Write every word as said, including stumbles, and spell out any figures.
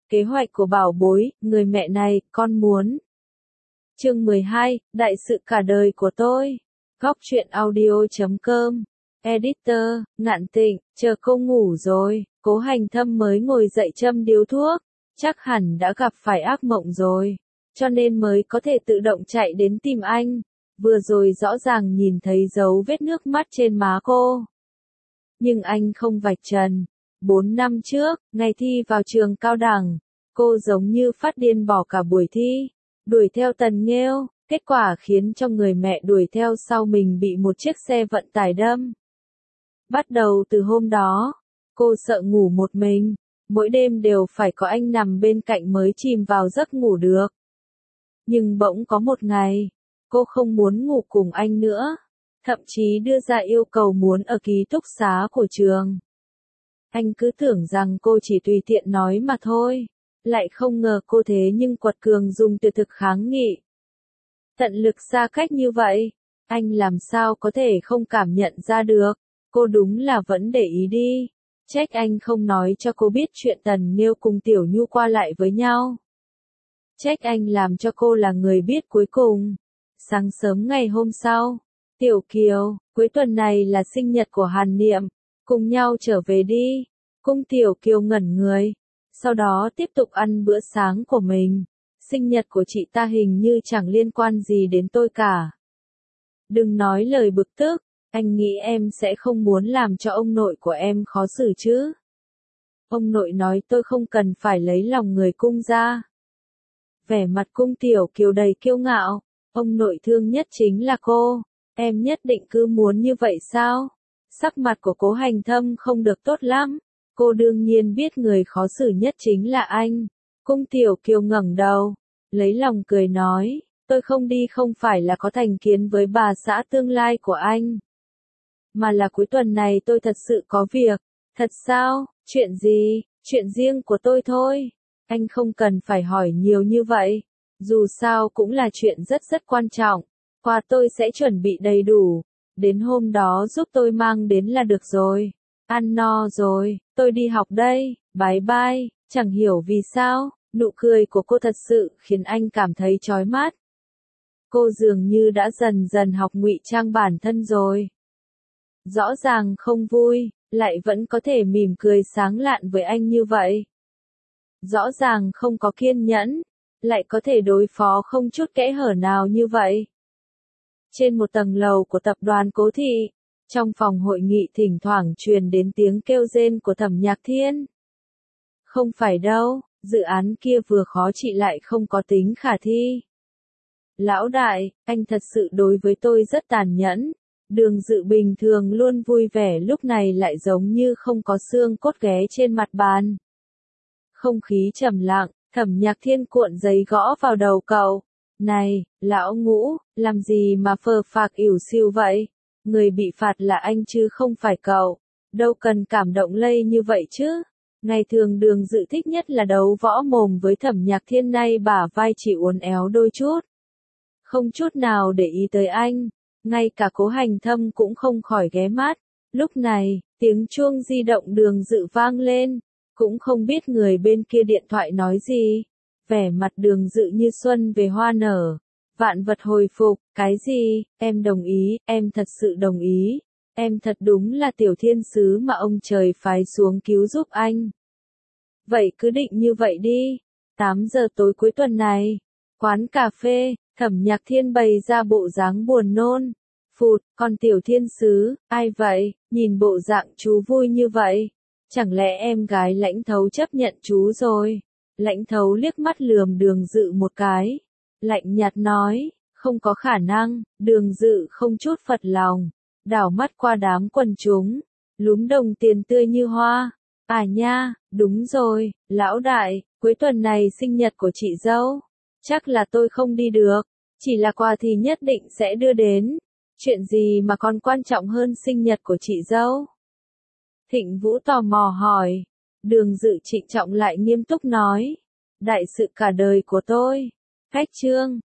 Kế hoạch của bảo bối, người mẹ này, con muốn. Chương mười hai, Đại sự cả đời của tôi. Góc truyện audio chấm com. Editor, Ngạn Tịnh, chờ cô ngủ rồi, Cố Hành Thâm mới ngồi dậy châm điếu thuốc, chắc hẳn đã gặp phải ác mộng rồi, cho nên mới có thể tự động chạy đến tìm anh, vừa rồi rõ ràng nhìn thấy dấu vết nước mắt trên má cô. Nhưng anh không vạch trần. Bốn năm trước, ngày thi vào trường cao đẳng, cô giống như phát điên bỏ cả buổi thi, đuổi theo Tần Nghêu, kết quả khiến cho người mẹ đuổi theo sau mình bị một chiếc xe vận tải đâm. Bắt đầu từ hôm đó, cô sợ ngủ một mình, mỗi đêm đều phải có anh nằm bên cạnh mới chìm vào giấc ngủ được. Nhưng bỗng có một ngày, cô không muốn ngủ cùng anh nữa, thậm chí đưa ra yêu cầu muốn ở ký túc xá của trường. Anh cứ tưởng rằng cô chỉ tùy tiện nói mà thôi, lại không ngờ cô thế nhưng quật cường dùng từ thực kháng nghị. Tận lực xa cách như vậy, anh làm sao có thể không cảm nhận ra được, cô đúng là vẫn để ý đi, trách anh không nói cho cô biết chuyện Tần Nghêu cùng Tiểu Nhu qua lại với nhau. Trách anh làm cho cô là người biết cuối cùng. Sáng sớm ngày hôm sau, Tiểu Kiều, cuối tuần này là sinh nhật của Hàn Niệm, cùng nhau trở về đi. Cung Tiểu Kiều ngẩn người, sau đó tiếp tục ăn bữa sáng của mình. Sinh nhật của chị ta hình như chẳng liên quan gì đến tôi cả. Đừng nói lời bực tức, anh nghĩ em sẽ không muốn làm cho ông nội của em khó xử chứ. Ông nội nói tôi không cần phải lấy lòng người cung ra. Vẻ mặt Cung Tiểu Kiều đầy kiêu ngạo, ông nội thương nhất chính là cô, em nhất định cứ muốn như vậy sao? Sắc mặt của Cố Hành Thâm không được tốt lắm, cô đương nhiên biết người khó xử nhất chính là anh. Cung Tiểu Kiều ngẩng đầu, lấy lòng cười nói, tôi không đi không phải là có thành kiến với bà xã tương lai của anh, mà là cuối tuần này tôi thật sự có việc. Thật sao? Chuyện gì? Chuyện riêng của tôi thôi. Anh không cần phải hỏi nhiều như vậy, dù sao cũng là chuyện rất rất quan trọng. Quà tôi sẽ chuẩn bị đầy đủ, đến hôm đó giúp tôi mang đến là được rồi. Ăn no rồi, tôi đi học đây, bye bye. Chẳng hiểu vì sao, nụ cười của cô thật sự khiến anh cảm thấy chói mắt. Cô dường như đã dần dần học ngụy trang bản thân rồi. Rõ ràng không vui, lại vẫn có thể mỉm cười sáng lạn với anh như vậy. Rõ ràng không có kiên nhẫn, lại có thể đối phó không chút kẽ hở nào như vậy. Trên một tầng lầu của tập đoàn Cố Thị, trong phòng hội nghị thỉnh thoảng truyền đến tiếng kêu rên của Thẩm Nhạc Thiên. Không phải đâu, dự án kia vừa khó trị lại không có tính khả thi. Lão đại, anh thật sự đối với tôi rất tàn nhẫn. Đường Dự bình thường luôn vui vẻ lúc này lại giống như không có xương cốt ghé trên mặt bàn. Không khí trầm lặng, Thẩm Nhạc Thiên cuộn giấy gõ vào đầu cậu. Này, lão Ngũ, làm gì mà phờ phạc ỉu xìu vậy? Người bị phạt là anh chứ không phải cậu. Đâu cần cảm động lây như vậy chứ. Ngày thường Đường Dự thích nhất là đấu võ mồm với Thẩm Nhạc Thiên, nay bả vai chỉ uốn éo đôi chút. Không chút nào để ý tới anh. Ngay cả Cố Hành Thâm cũng không khỏi ghé mắt. Lúc này, tiếng chuông di động Đường Dự vang lên. Cũng không biết người bên kia điện thoại nói gì. Vẻ mặt Đường Dự như xuân về hoa nở. Vạn vật hồi phục, cái gì, em đồng ý, em thật sự đồng ý. Em thật đúng là tiểu thiên sứ mà ông trời phái xuống cứu giúp anh. Vậy cứ định như vậy đi. tám giờ tối cuối tuần này, quán cà phê, Thẩm Nhạc Thiên bày ra bộ dáng buồn nôn. Phụt, con tiểu thiên sứ, ai vậy, nhìn bộ dạng chú vui như vậy. Chẳng lẽ em gái Lãnh Thấu chấp nhận chú rồi? Lãnh Thấu liếc mắt lườm Đường Dự một cái. Lạnh nhạt nói, không có khả năng. Đường Dự không chút phật lòng, đảo mắt qua đám quần chúng, lúm đồng tiền tươi như hoa. À nha, đúng rồi, lão đại, cuối tuần này sinh nhật của chị dâu. Chắc là tôi không đi được, chỉ là quà thì nhất định sẽ đưa đến. Chuyện gì mà còn quan trọng hơn sinh nhật của chị dâu? Thịnh Vũ tò mò hỏi. Đường Dự trịnh trọng lại nghiêm túc nói. Đại sự cả đời của tôi. Khách trương,